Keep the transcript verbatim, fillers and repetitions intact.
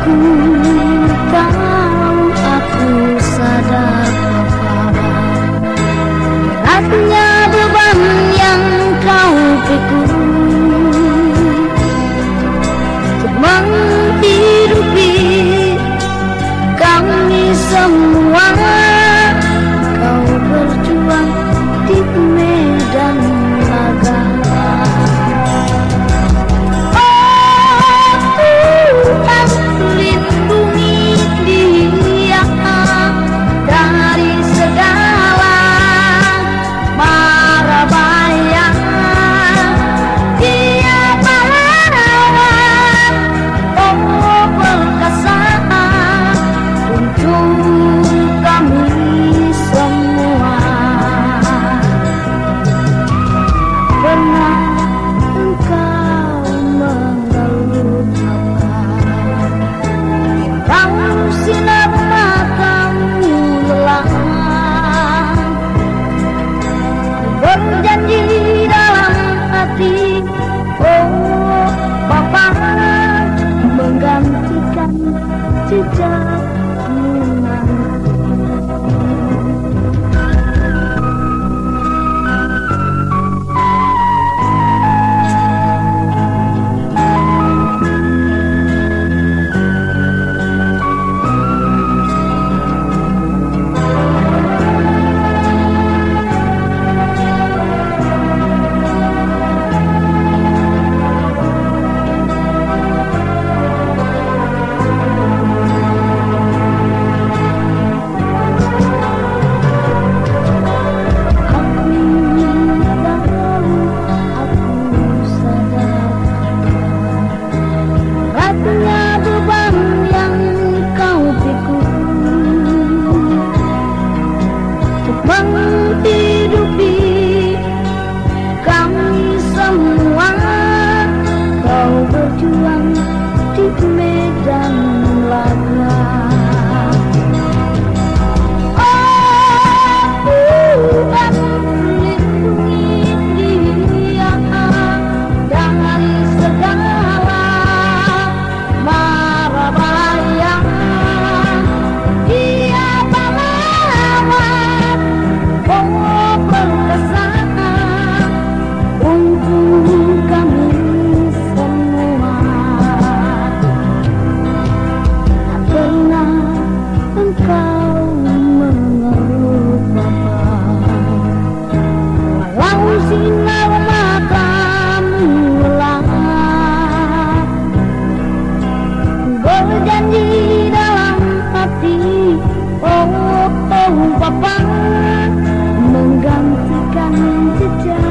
tahu, aku sadar bahwa beratnya beban yang kau pikul untuk menghidupi kami semua. Kau berjuang di medan laga. Berjanji dalam hati, oh Bapa, menggantikan jejakmu nanti. Menghidupi kami semua, kau berjuang di medan laga. Oh Tuhan, lindungi dia dari segala mara bahaya. Sinar matamu lelah, berjanji dalam hati, oh oh Bapa, menggantikan jejak.